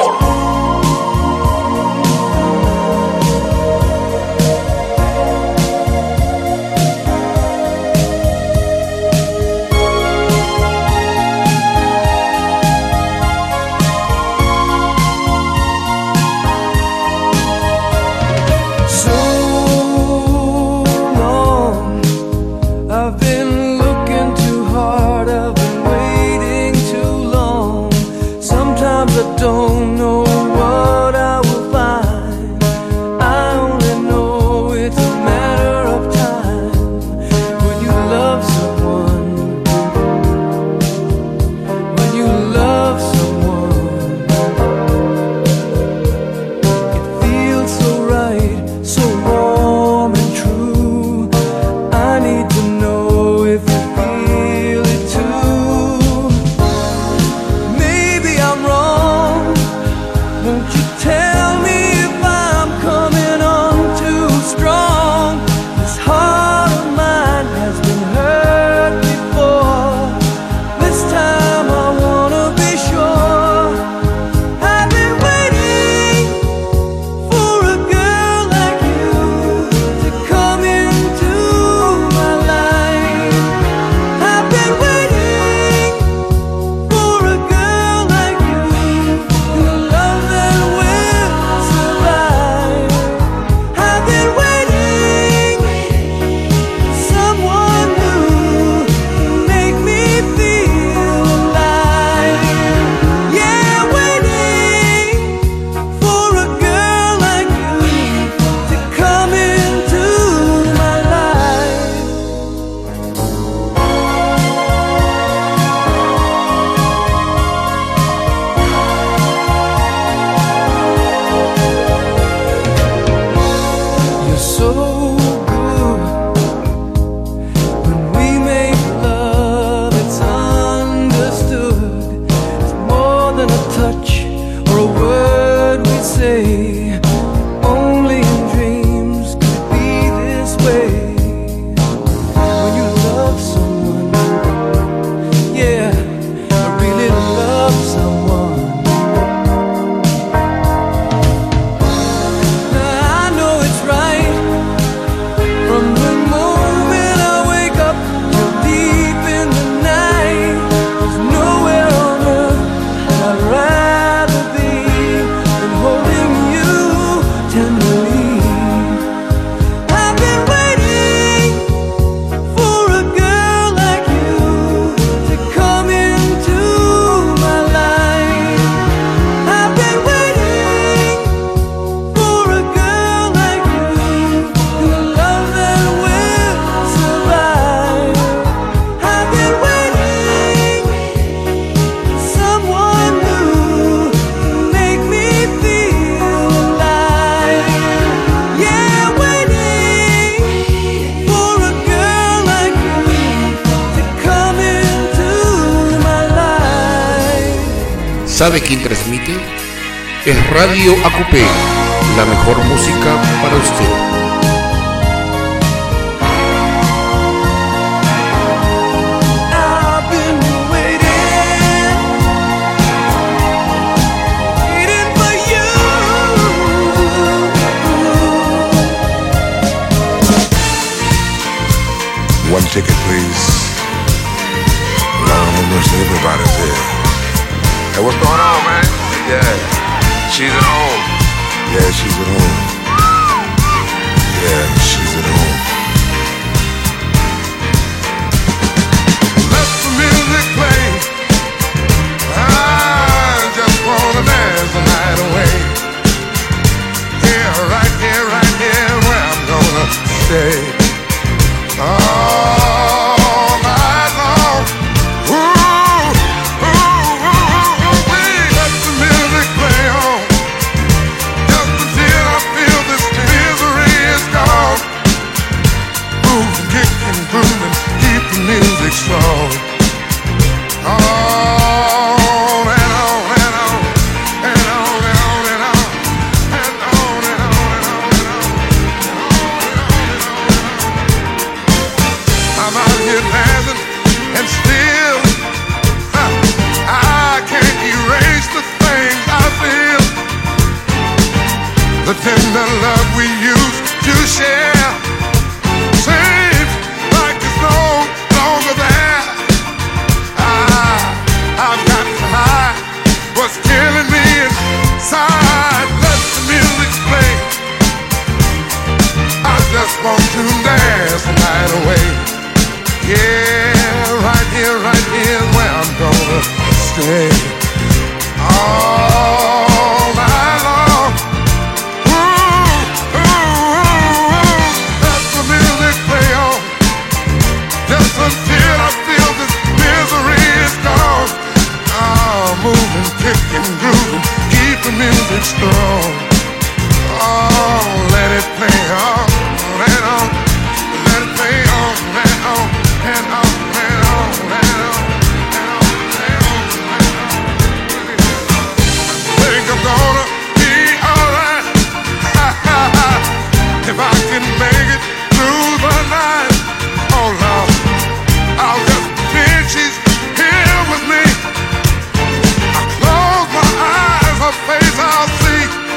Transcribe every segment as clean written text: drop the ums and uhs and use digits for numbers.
¿Sabe quién transmite? Es Radio AQP, la mejor música para usted. One ticket, please. Lord have mercy, everybody's here. Hey, what's going on, man? Yeah, she's at home. Yeah, she's at home. Yeah, she's at home. Let the music play. I just wanna dance the night away. Right here, where I'm gonna stay. All night long. Ooh, let the music play on. the tender love we used to share seems like it's no longer there. I've got to hide what's killing me inside. Let the music play. I just want to dance the night away. Yeah, right here is where I'm gonna stay all night long. Ooh, ooh, ooh, ooh. Let the music play on, just until I feel this misery is gone. Moving, kicking, grooving, keep the music strong. Oh, let it play on, and on, let it play on, and on, and on, and on, and on, and on, and on, and on. Think I'm gonna be alright if I can make it through the night. Oh Lord, I'll just pretend she's here with me. Close my eyes, her face I'll see.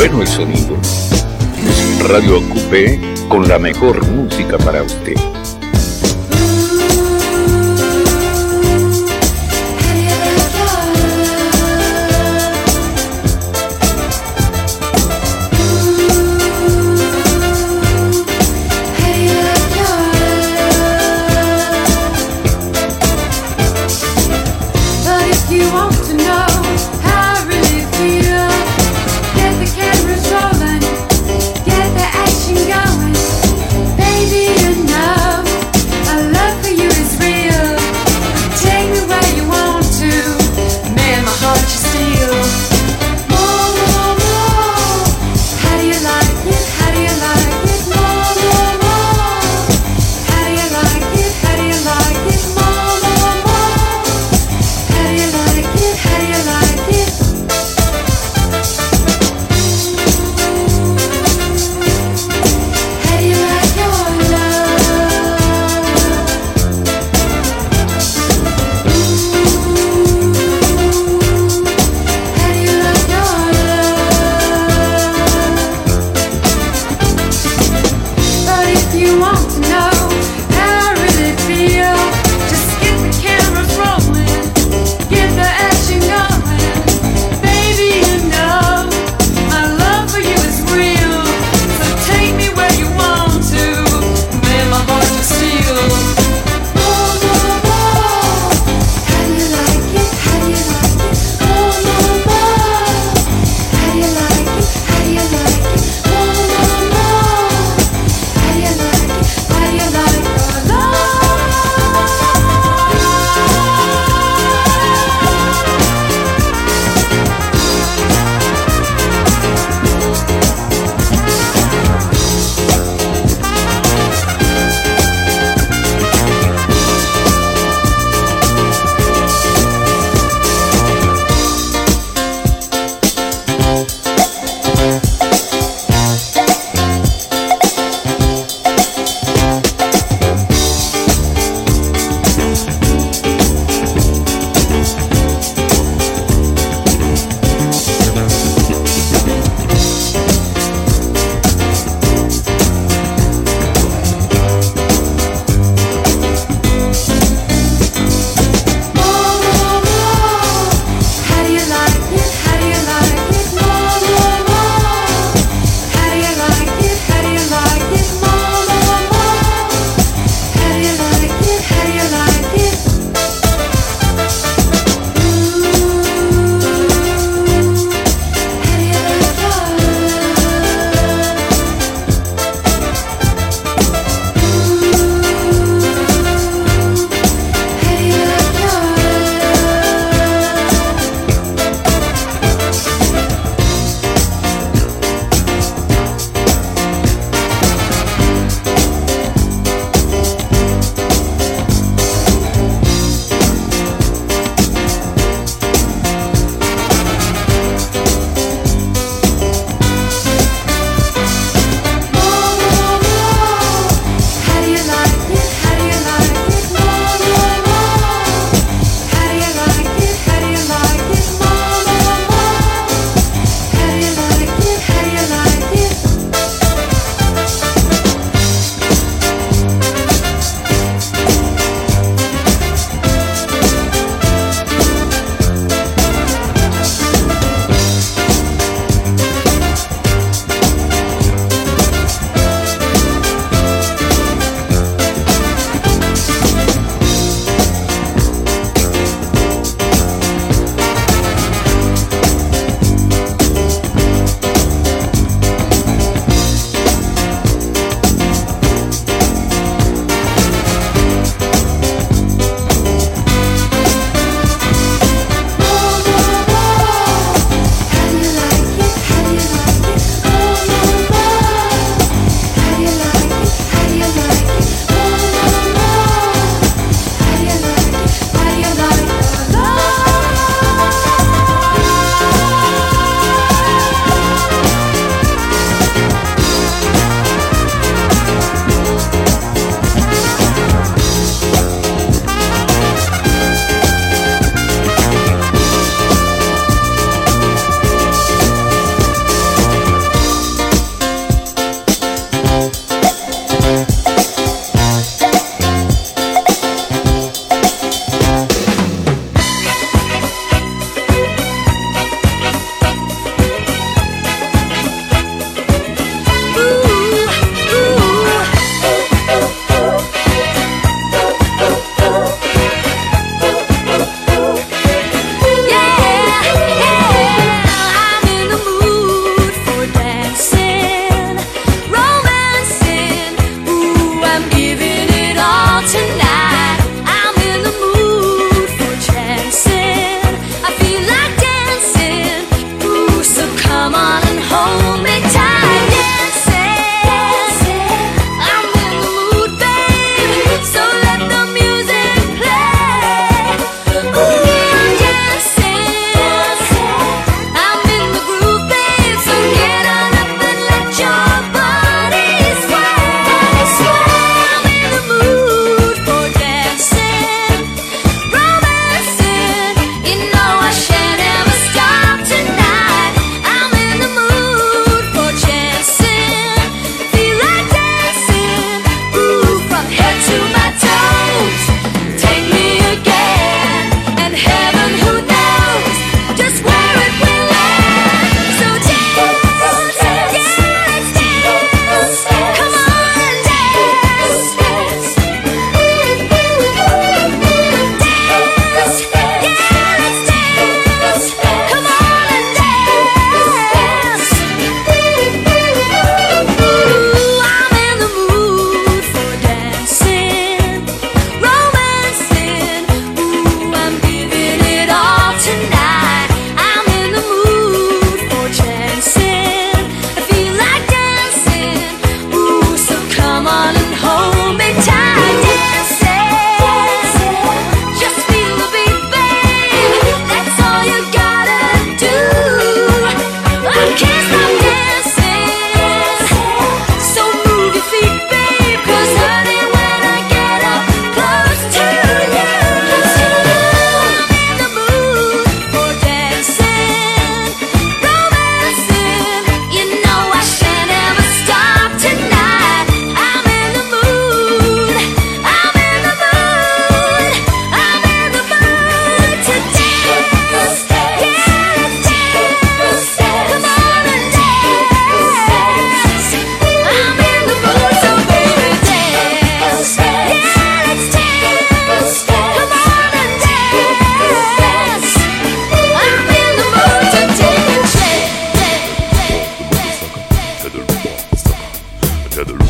bueno el sonido. Es Radio Ocupé con la mejor música para usted. You want to know how I really feel? Get the cameras rolling, get the action going, baby. You know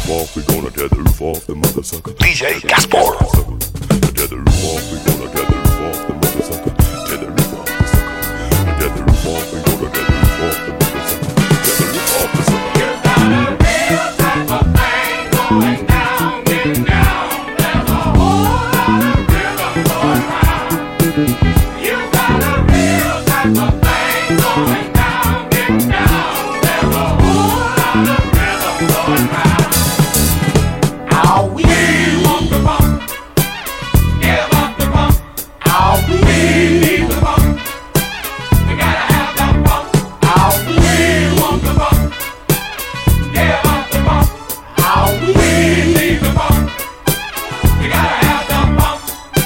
roof off, we gonna tear the roof off the mother sucker. DJ Gaspar. Tear the roof off, we gonna tear the roof off the mother sucker. Tear the roof off the sucker. Tear the roof off, we gonna tear the roof off the mother sucker. Tear the roof off the sucker. You got a real type of thing going down, getting down. There's a whole lot of rhythm going round. You got a real type of thing going down, getting down. There's a whole lot of rhythm going round. How we want the bump, give up the bump. How we need the bump, we gotta have that bump. How we want the bump, give up the bump. How we need the bump, we gotta have that bump.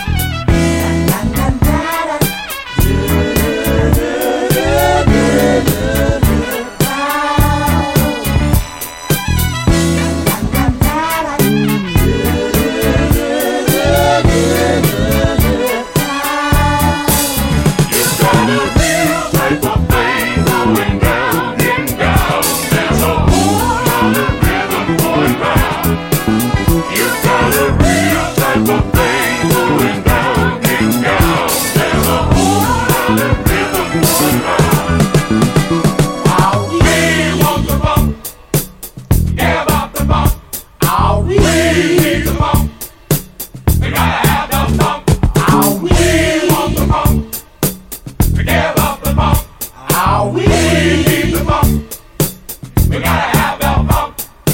You got a real type of thing going down, getting down. There's a whole lot of rhythm going round. You got a real type of thing going down, getting down. There's a whole lot of rhythm going round. How we want the bump, give up the bump. How we need the bump, we gotta have the bump. How we want the bump, we give up the bump. How we need the bump, we gotta have the bump.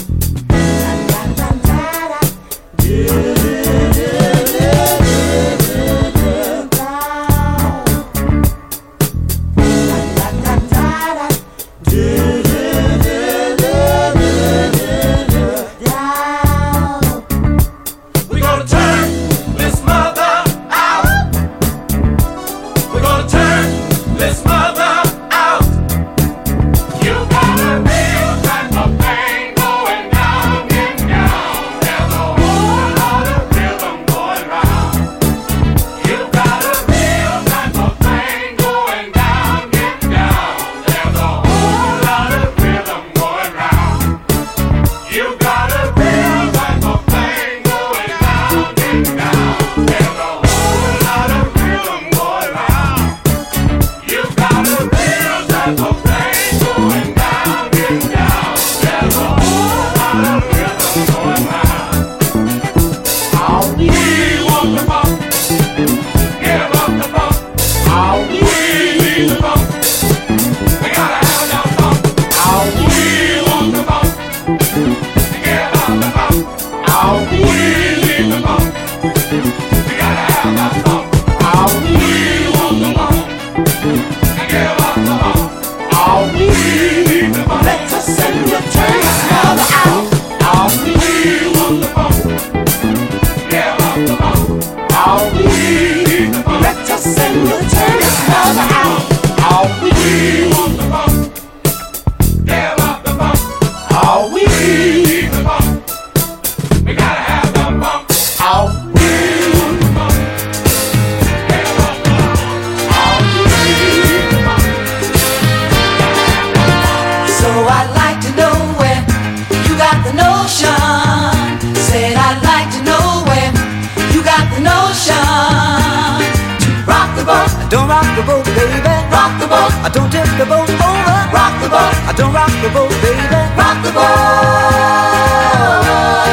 We're gonna turn this mother out. We're gonna turn this mother out. You got a real type of thing going down, getting down. There's a whole lot of rhythm going round. You got a real type of thing going down, getting down. There's a whole lot of rhythm going round. You got a real type of thing going down, getting down. There's a whole lot of rhythm going round. You got a real type of thing going down, getting down. There's a whole lot of rhythm going round. How we want the bump, give up the bump. How we need the bump, we gotta have that bump. How we want the bump, give up the bump. How we need the bump, we gotta have that bump. How we want the bump, give up the bump. How we need the bump. Let us send you turn this mother out. How we want the bump, give up the bump. How we need the bump. Let us send you turn this mother out. How we want the bump, give up the bump. How we need the bump, we gotta have the bump. How we want the bump, give up the bump. How we need the bump, So I'd like to know where you got the notion. Said I'd like to know where you got the notion. To rock the boat, Don't rock the boat, baby. rock the boat, I don't tip the boat over. rock the boat, I don't rock the boat, baby. rock the boat.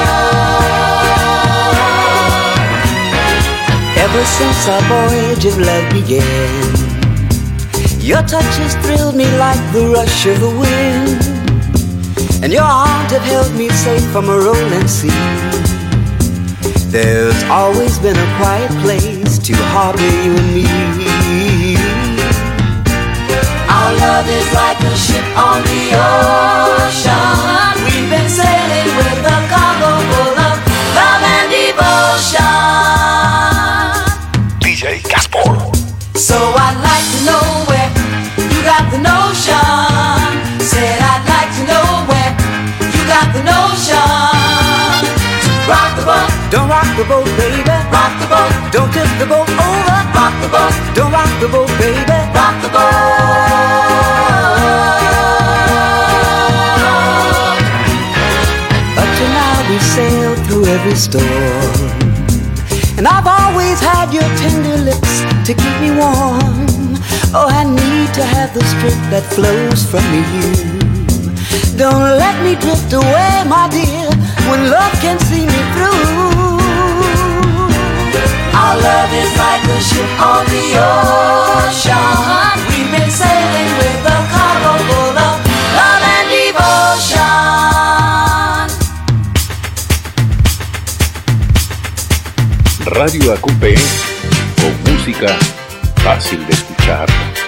Ever since our voyage of love began, your touch has thrilled me like the rush of the wind, and your arms have held me safe from a rolling sea. There's always been a quiet place to harbor you and me. Our love is like a ship on the ocean. We've been sailing with a cargo full of love and devotion. DJ Gaspar. So I'd like to know where you got the notion. Said I'd like to know where you got the notion. To rock the boat, Don't rock the boat, baby. rock the boat, Don't tip the boat over. rock the boat, Don't rock the boat, baby. rock the boat. Up to now, every storm. And I've always had your tender lips to keep me warm. Oh, I need to have the strength that flows from you. Don't let me drift away, my dear, when love can see me through. Our love is like a ship on the ocean. We've been sailing with a cargo full of love and devotion. Radio AQP, con música fácil de escuchar.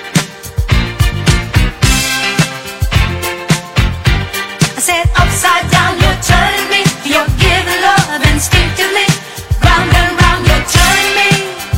I said upside down, you're turning me. You're giving love instinctively. Round and round, you're turning me.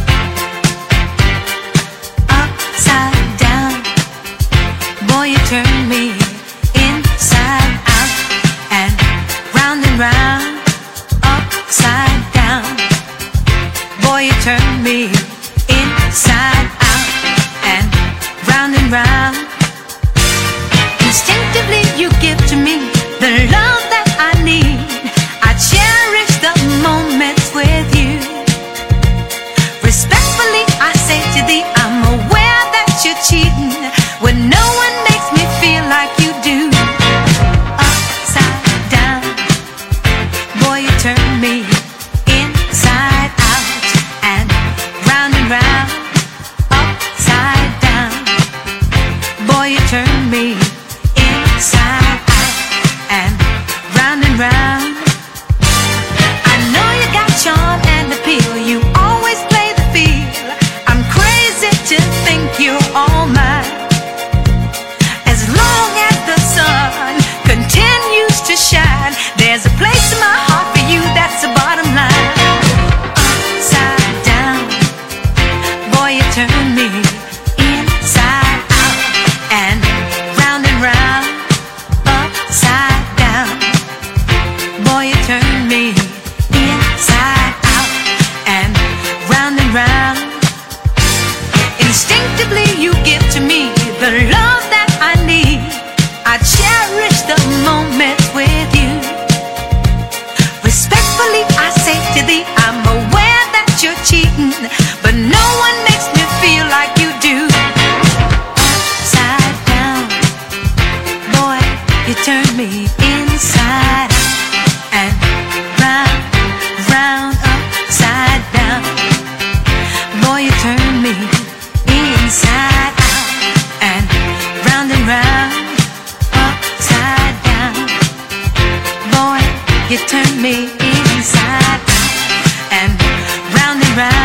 Upside down, boy, you turn me inside out. And round, upside down, boy, you turn me inside out. And round, instinctively you give to me the love that I need. I cherish the moments with you. Respectfully I say to thee, I'm aware that you're cheating when no one makes me feel like you do. Upside down, boy, you turn me inside out. And round, upside down, boy, you turn me inside out. And round, I know you got charm and appeal. You always play the field. I'm crazy to think you're all mine. As long as the sun continues to shine, there's a place in my heart for you, that's the bottom line. Upside down, boy, you turn me inside out. And round, upside down, boy, you turn me inside out. And round, instinctively you give to me the love that I need. I cherish the moments with you. Respectfully I say to thee, I'm aware that you're cheating, but no one makes me feel like you do. Upside down, boy, you turn me inside out. And round, upside down, boy, you turn me inside out. And round, upside down, boy, you turn me inside out. And round,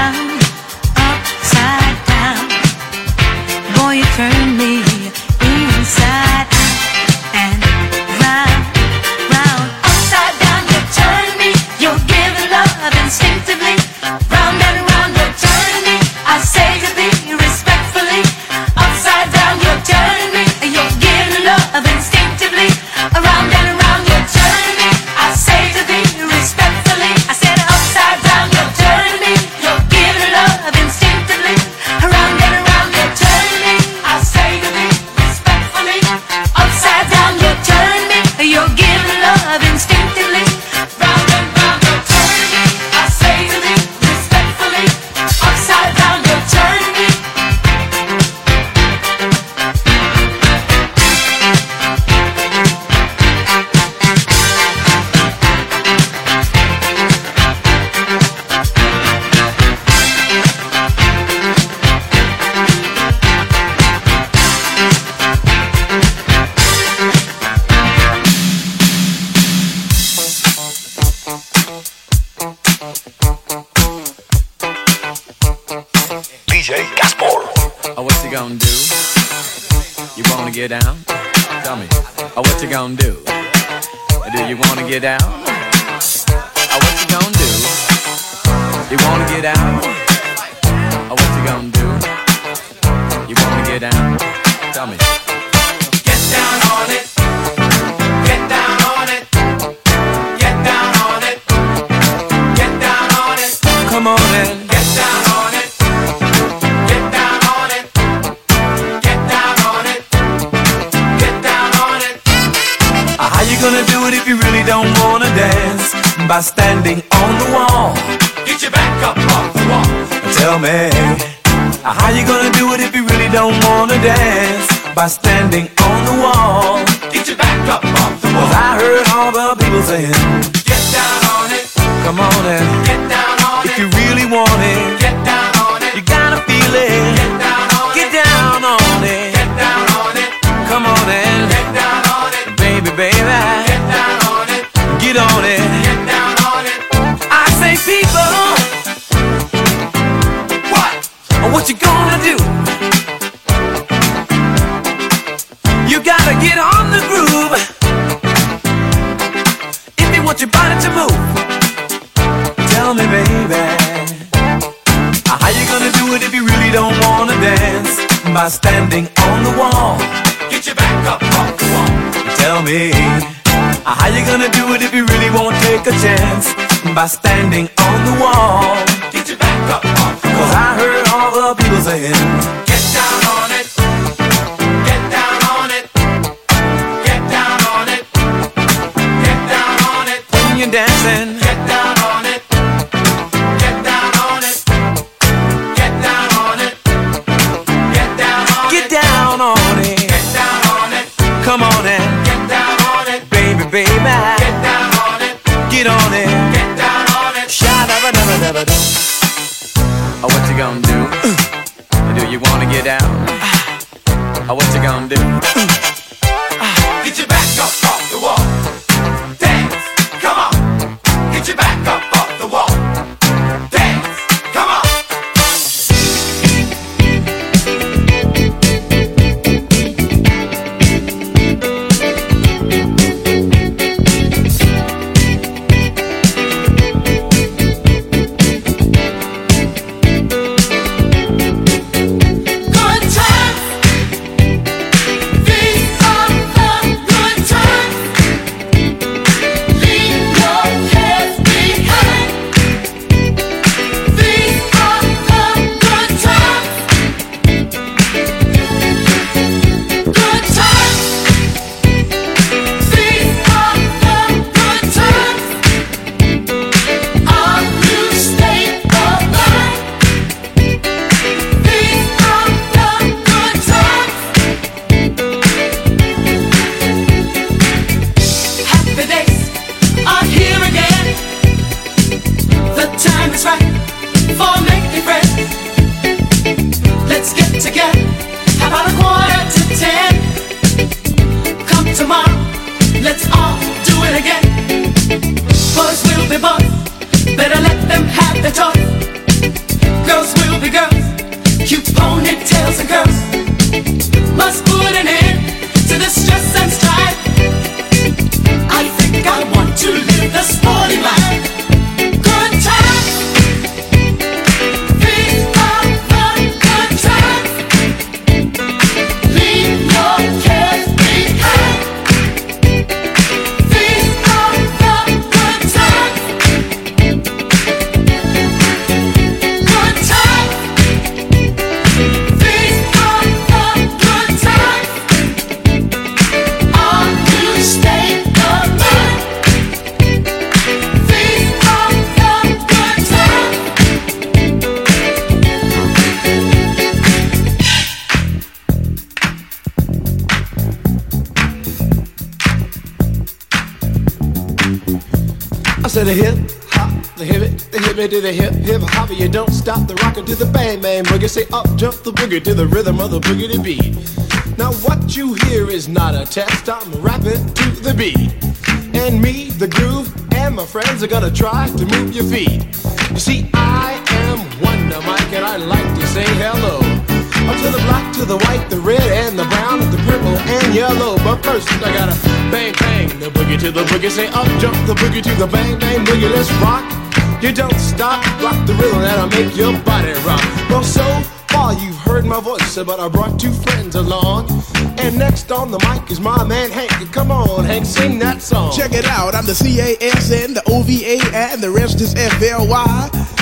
upside down, boy, you turn me inside out. And round, upside down, you turn me. You're giving love instinctively. Round and round, you're turning me. I say to thee respectfully, upside down, you're turning me. You're giving love instinctively. Around and around, you're turning me. I say to thee respectfully, I said upside down, you're turning me. You're giving love instinctively. Around and around, you're turning me. I say to thee respectfully, upside down, you're turning me. You're giving love instinctively. Round and round, you're turning me. I say to thee respectfully, upside down, you're turning me. DJ Gaspol. Oh, what you gonna do? You wanna get down? Tell me. Oh, what you gonna do? Do you wanna get down? Oh, what you gonna do? You wanna get down? Oh, what you gonna do? You wanna get down? Tell me. Get down on it. Get down on it. Get down on it. Get down on it. Come on then. Get down on it. Get down on it. Get down on it. Get down on it. How you gonna do it if you really don't wanna dance? By standing on the wall. Get your back up off the wall. Tell me, how you gonna do it if you really don't wanna dance? By standing on the wall. Get your back up off the wall. 'Cause I heard all the people saying, get down on it. Come on and get down on it. If you really want it, get down on it. You gotta feel it. Get down on it. Get down on it. Get down on it. Come on and get down on it. Baby, baby. Get down on it. Get on it. Get down on it. I say people, what you gonna do? You gotta get on the groove if you want your body to move. Tell me, baby, how you gonna do it if you really don't wanna dance? By standing on the wall. Get your back up off the wall. Tell me, how you gonna do it if you really won't take a chance? By standing on the wall. Get your back up off the wall. 'Cause I heard all the people saying, get down on it. Get down on it. Get down on it. Get down on it. When you're dancing, get down on it. Get down on it. Get down on it. Get down on it. Get down on it. Get down on it. Come on and get down on it. Baby, baby. Get down on it. Get on it. Get down on it. Sha-da-ba-da-ba-da-ba-da. Oh, what you gonna do? Do you wanna get down? Oh, what you gonna do? Get your back up off the wall. Dance, come on. Get your back up off the wall. Dance, come on. To the hip hop, the hip me to the hip hop. You don't stop the rockin' to the bang bang boogie. Say up jump the boogie to the rhythm of the boogie to beat. Now what you hear is not a test. I'm rapping to the beat, and me, the groove, and my friends are gonna try to move your feet. You see, I am Wonder Mike, and I like to say hello. Up to the black, to the white, the red, and the brown, and the purple, and yellow. But first, I gotta bang, bang, the boogie to the boogie. Say up, jump the boogie to the bang, bang, boogie. Let's rock. You don't stop, rock the rhythm that'll make your body rock. Well, so far you've heard my voice, but I brought two friends along. And next on the mic is my man Hank. Come on, Hank, sing that song. Check it out, I'm the C-A-S-N, the O-V-A, and the rest is F-L-Y.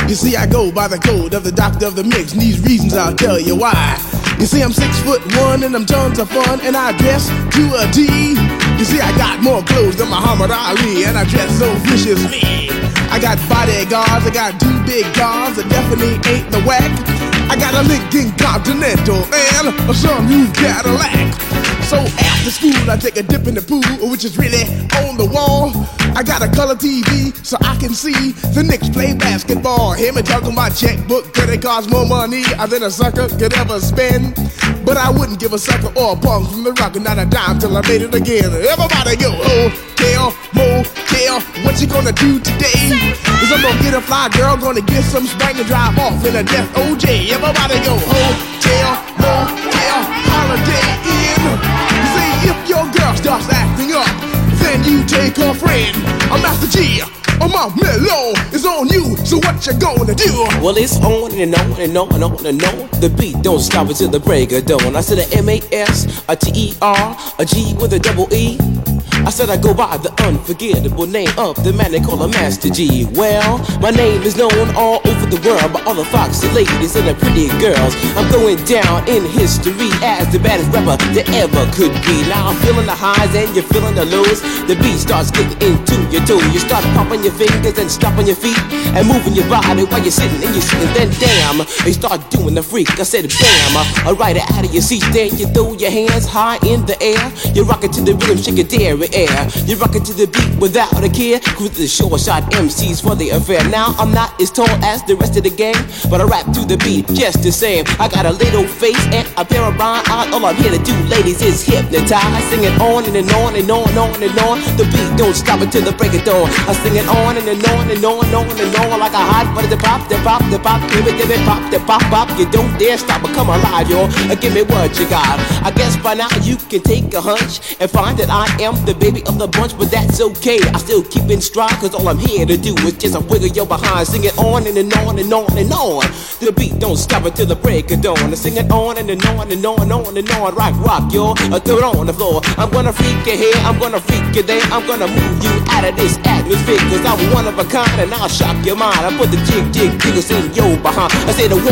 You see, I go by the code of the doctor of the mix, and these reasons I'll tell you why. You see, I'm 6'1" and I'm tons of fun, and I dress to a T. You see, I got more clothes than Muhammad Ali, and I dress so viciously. I got bodyguards, I got 2 big cars that definitely ain't the whack. I got a Lincoln Continental and a some new Cadillac. So after school I take a dip in the pool, which is really on the wall. I got a color TV so I can see the Knicks play basketball. Hear me talking about checkbook, cause it costs more money than a sucker could ever spend. But I wouldn't give a sucker or a punk from the rock, not a dime till I made it again. Everybody go, hotel, motel, what you gonna do today? Cause I'm gonna get a fly girl, gonna get some spank and drive off in a death OJ. Everybody go, hotel, motel, holiday inn. You see, if your girl starts acting up, then you take her friend. I'm Master G. My mellow is on you, so what you gonna do? Well, it's on and on and on and on and on. The beat don't stop until the break of dawn. I said a M-A-S, a T-E-R, a G with a double E. I said I go by the unforgettable name of the man they call a Master G. Well, my name is known all over the world by all the foxy ladies and the pretty girls. I'm going down in history as the baddest rapper that ever could be. Now I'm feeling the highs and you're feeling the lows. The beat starts getting into your toe. You start popping your fingers and stomping your feet and moving your body while you're sitting and you're sitting. Then damn, you start doing the freak. I said bam, right out of your seat. Then you throw your hands high in the air. You rock it to the rhythm, shake your dairy air. You rock it to the beat without a care. Cruise the short shot MCs for the affair. Now I'm not as tall as the rest of the gang, but I rap to the beat just the same. I got a little face and a pair of rhyme eyes. All I'm here to do, ladies, is hypnotize. Sing it on and on and on and on and on. The beat don't stop until the break of dawn. I sing it on and on and on and on and on like a hot butter. The pop, the pop, the pop, give it, pop, the pop, pop. You don't dare stop or come alive, yo. Give me what you got. I guess by now you can take a hunch and find that I am the baby of the bunch, but that's okay. I still keep in stride, cause all I'm here to do is just a wiggle your behind. Sing it on and on and on and on. The beat don't stop until the break of dawn. I sing it on and on and on and on and on. Rock, yo. Throw it on the floor. I'm gonna freak you here, I'm gonna freak you there. I'm gonna move you out of this atmosphere, cause I'm one of a kind and I'll shock your mind. I put the jiggles in your behind. I say the 1,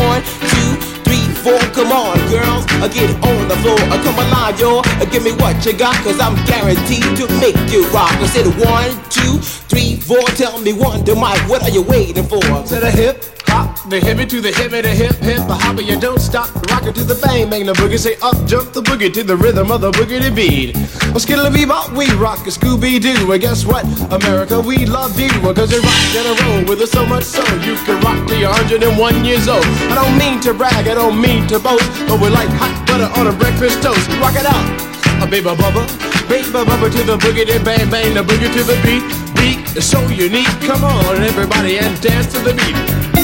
2, 3, 4, come on, girls, get on the floor, come alive, yo, give me what you got, cause I'm guaranteed to make you rock. I said 1, 2, 3, 4, tell me Wonder Mike, what are you waiting for? To the hip hop, the hippie to the hippie, the hip hip, the hopper, you don't stop, rock it to the bang bang, the boogie, say up jump the boogie to the rhythm of the boogie beat. Well, skittle-bee-bop, we rock a Scooby-Doo, and guess what, America, we love you, cause you rock in a row with us so much so, you can rock till you're 101 years old. I don't mean to brag, I don't mean to boast, but we're like hot butter on a breakfast toast. Rock it out, a baby bubba to the boogie, then bang bang, the boogie to the beat. Beat is so unique, come on everybody and dance to the beat.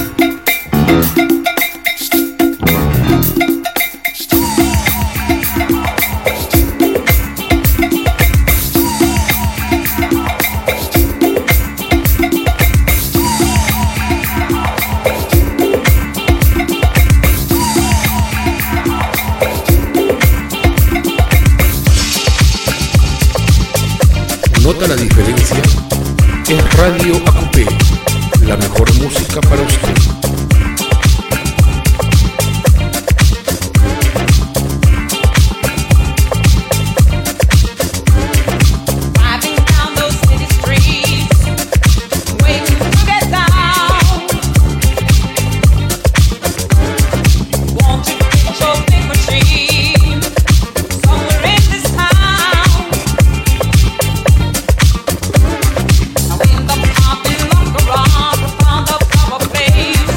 ¿Nota la diferencia? Es Radio AQP, la mejor música para usted. Bass.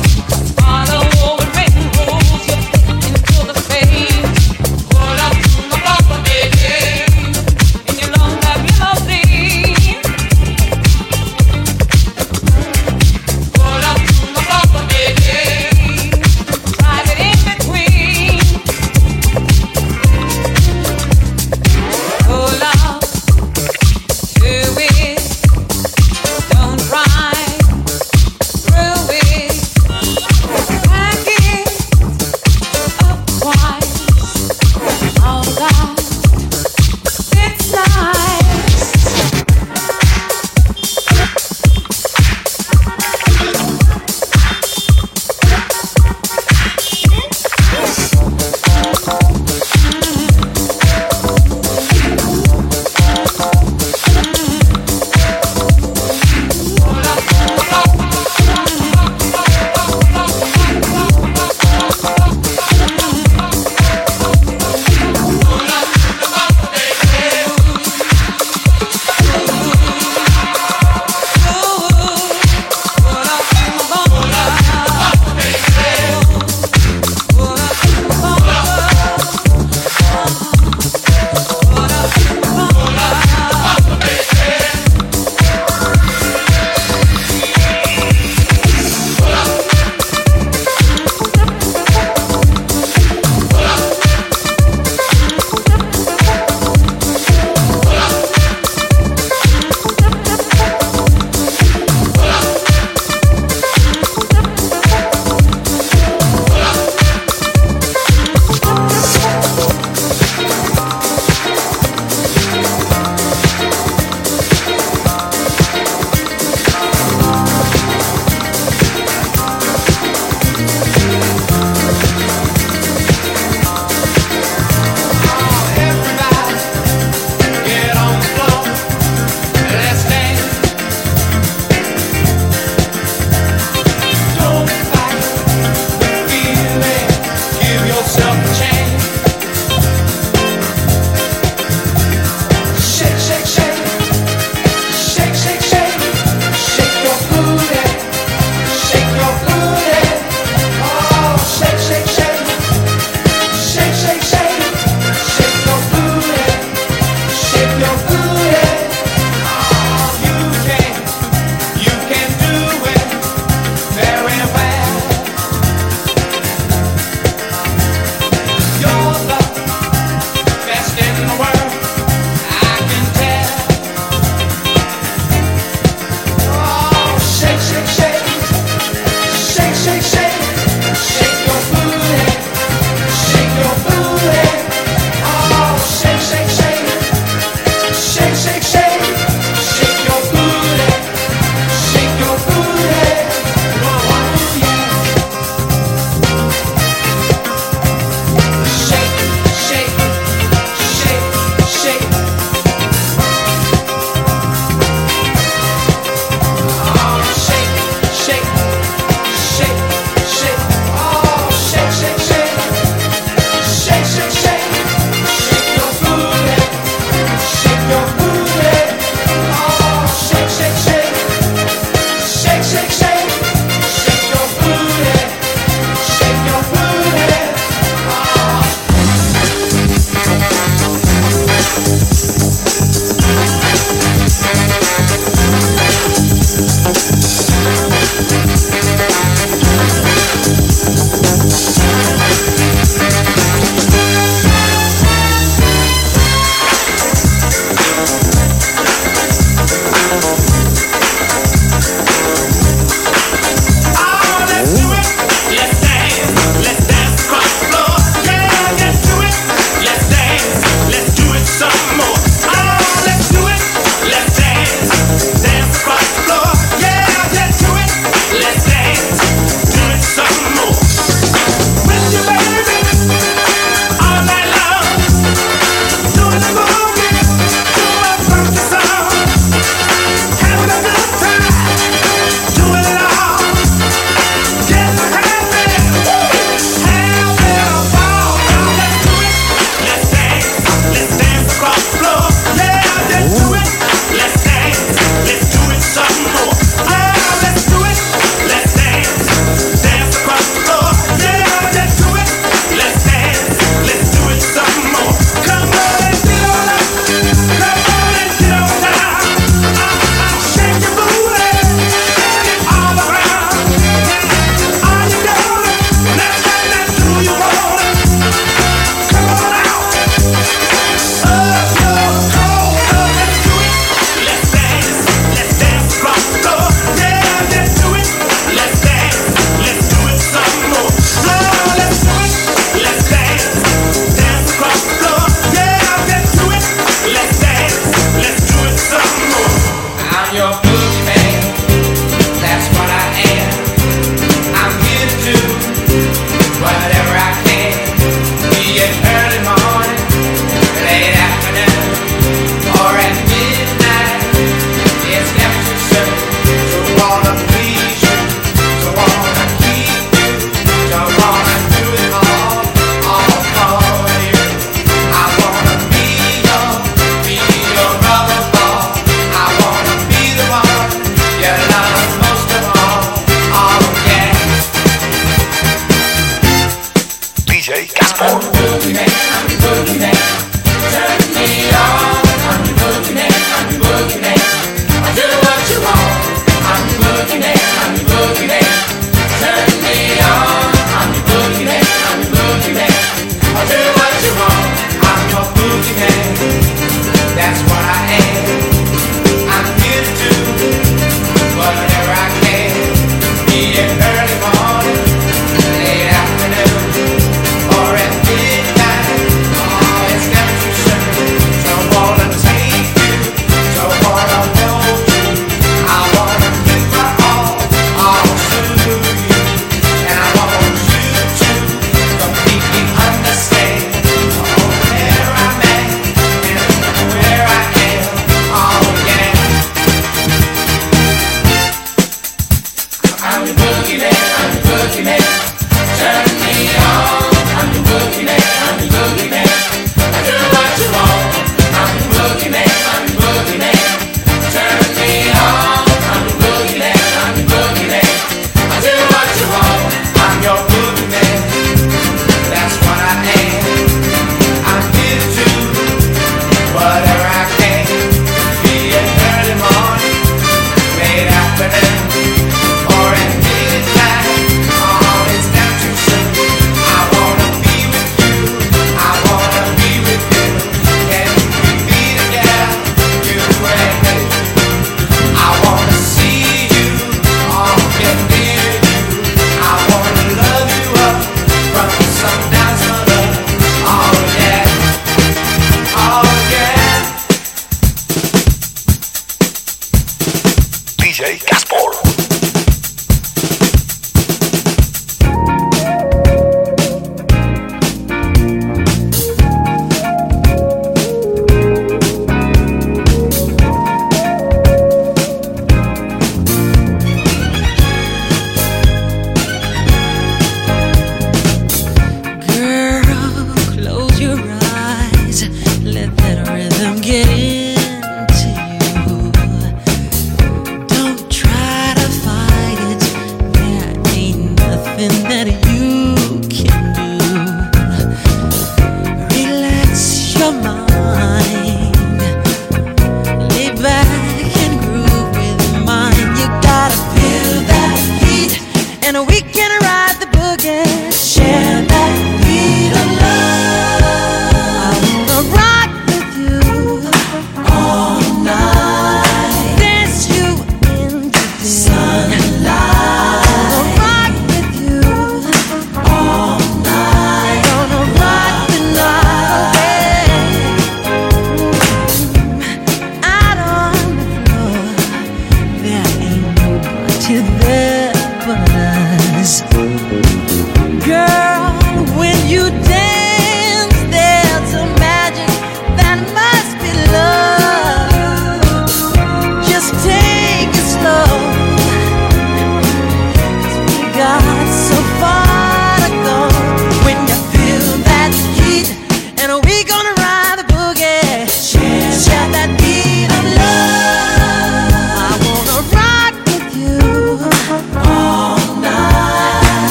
get into you. Don't try to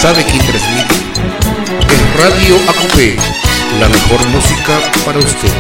¿Sabe quién transmite? Es Radio AQP, la mejor música para usted.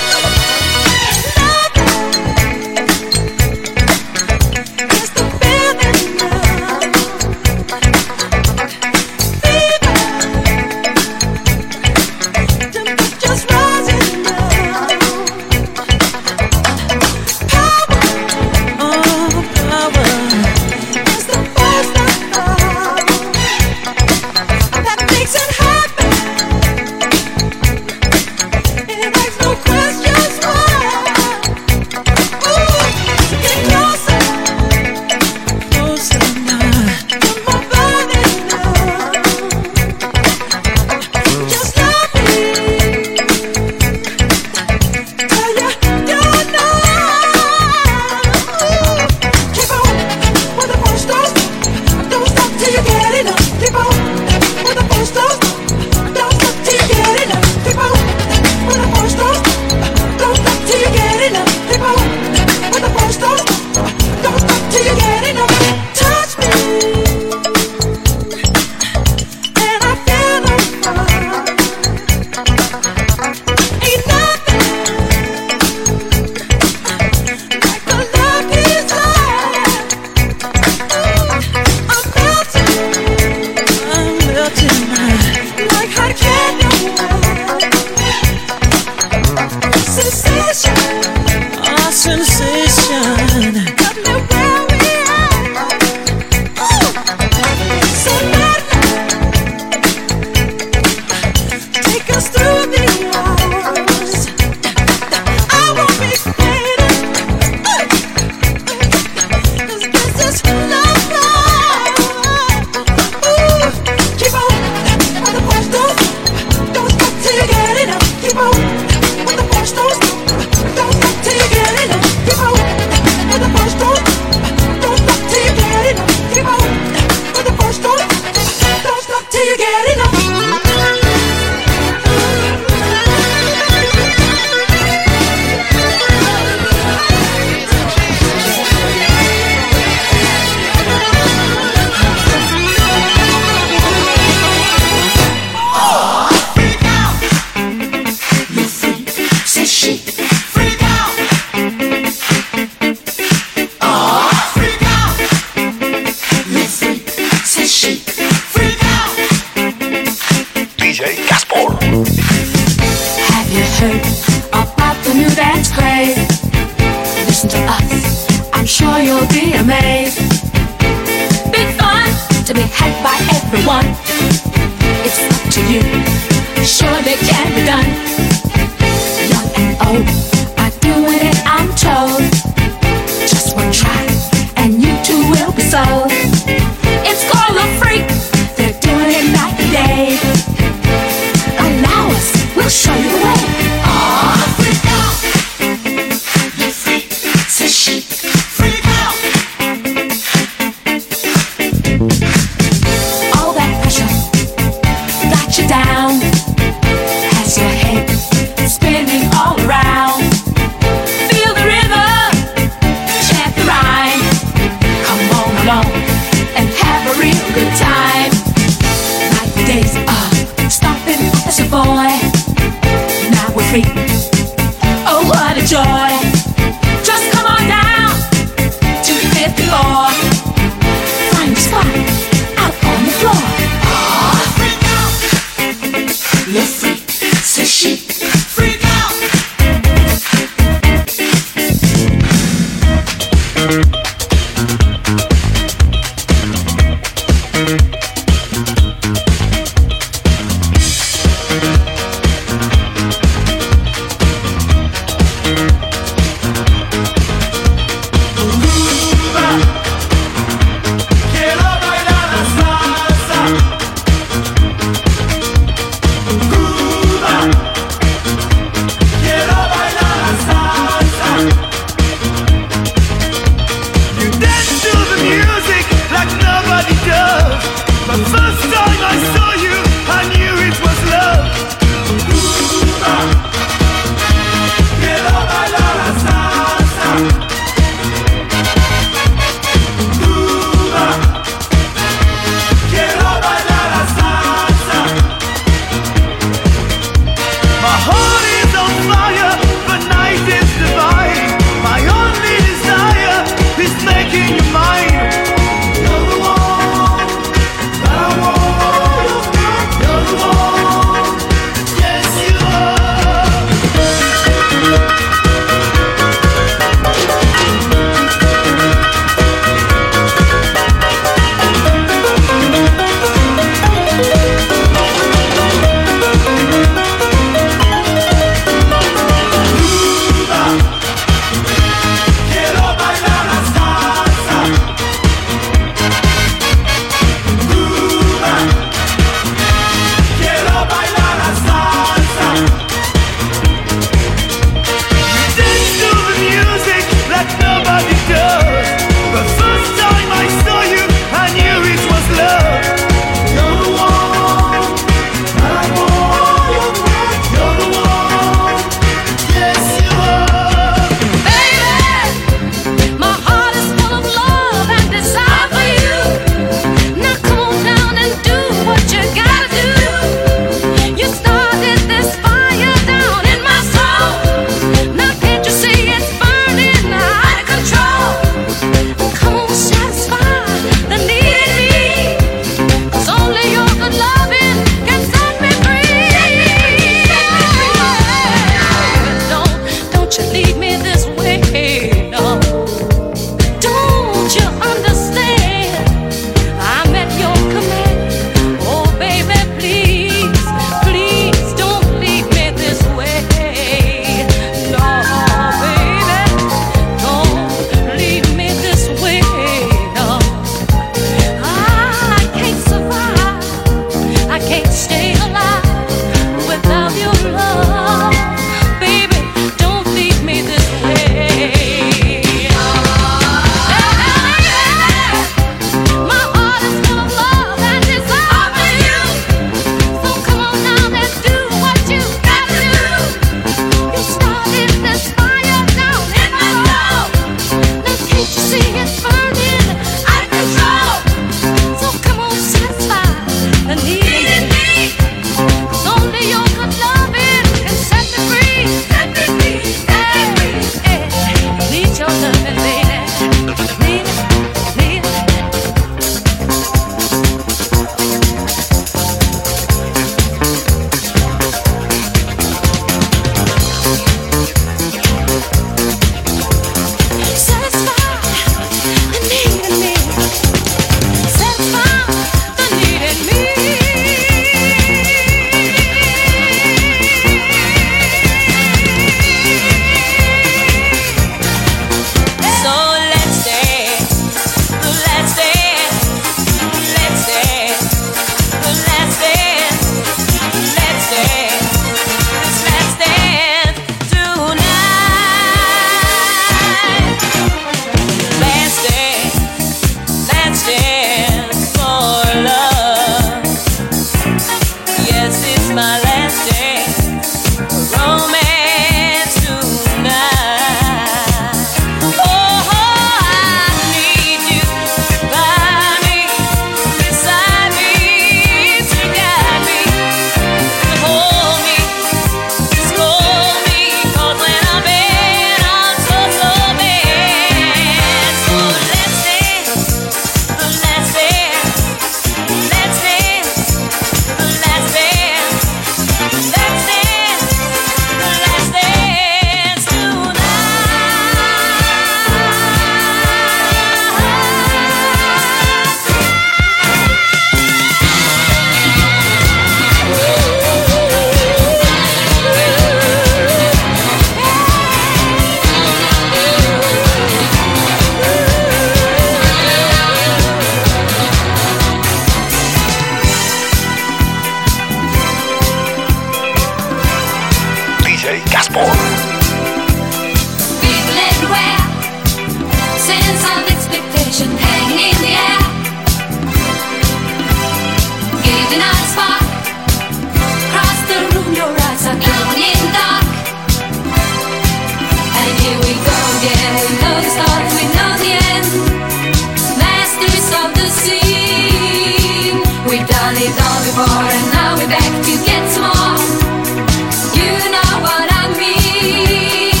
before, and now we're back to get some more. You know what I mean.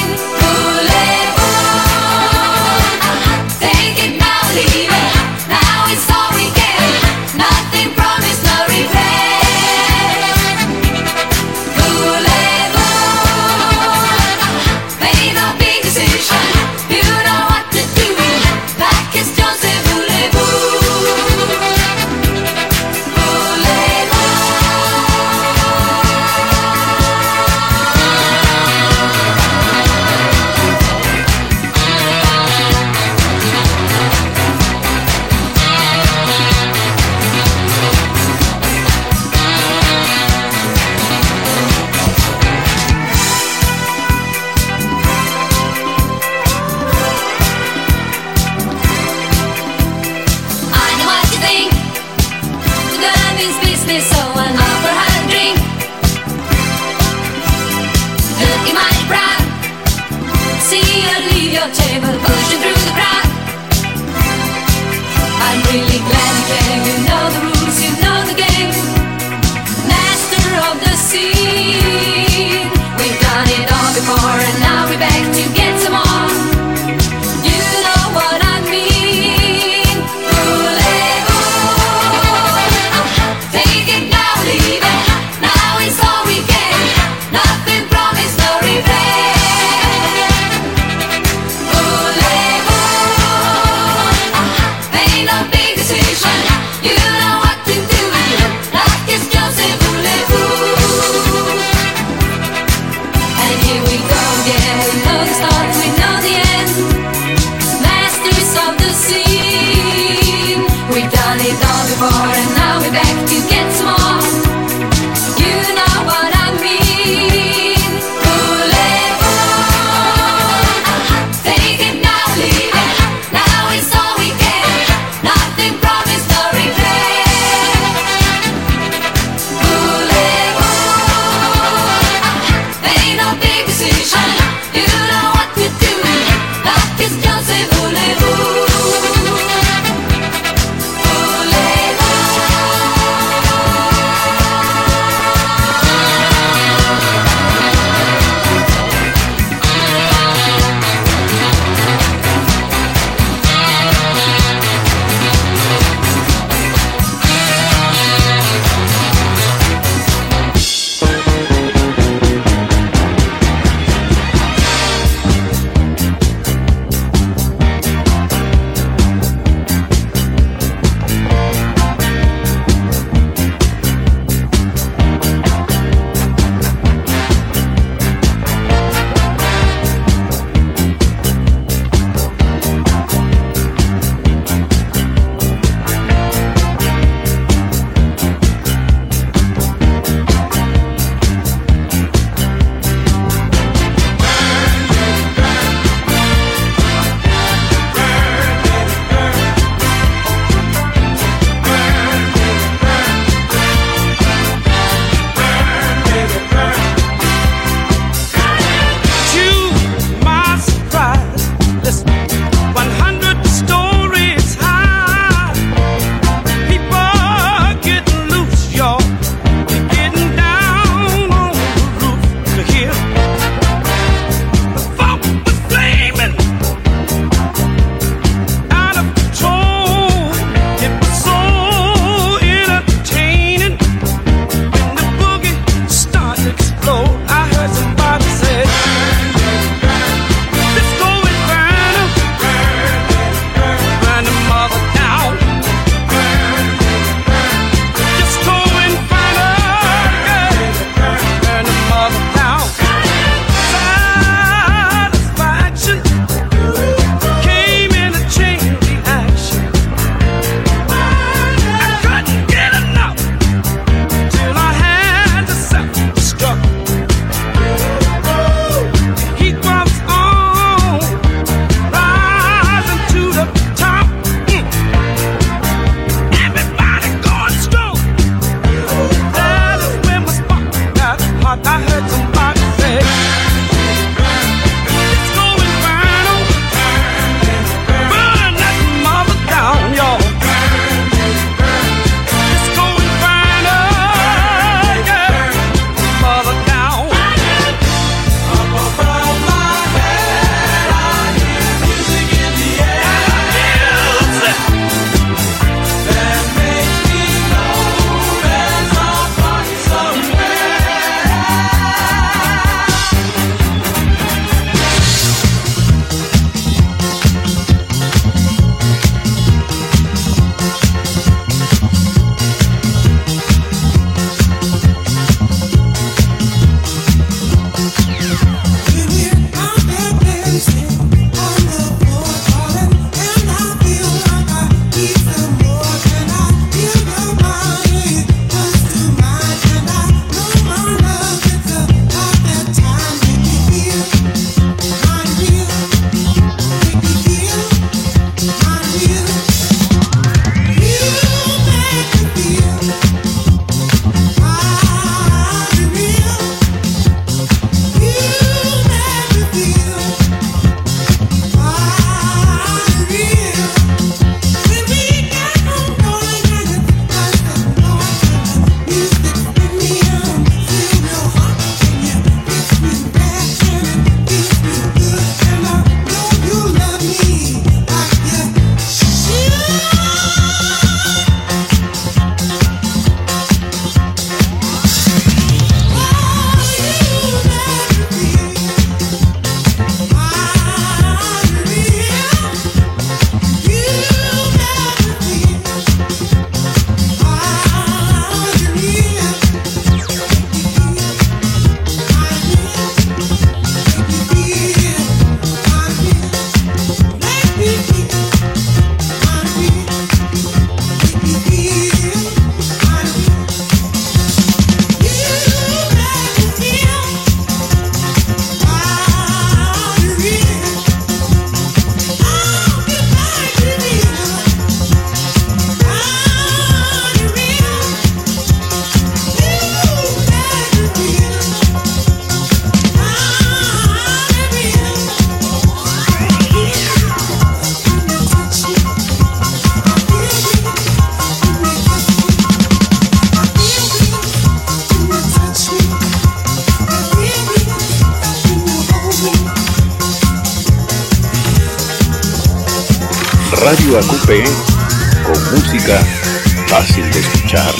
Voulez-vous? Take it now, leave it. Now it's all we get. Nothing promised, no regret. Voulez-vous? Made a big decision. You know what to do. Like it's just a voulez-vous? I know what you think. The girl means business, so I'll offer her a drink. Looking mighty proud. See her leave your table, pushing through the crowd. I'm really glad you came. You know the rules, you know the game. Master of the scene. We've done it all before, and now we're back to get some more. You know what I mean. Voulez-vous? Take it now, leave Radio AQP con música fácil de escuchar.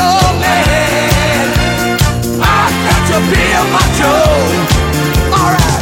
Alright.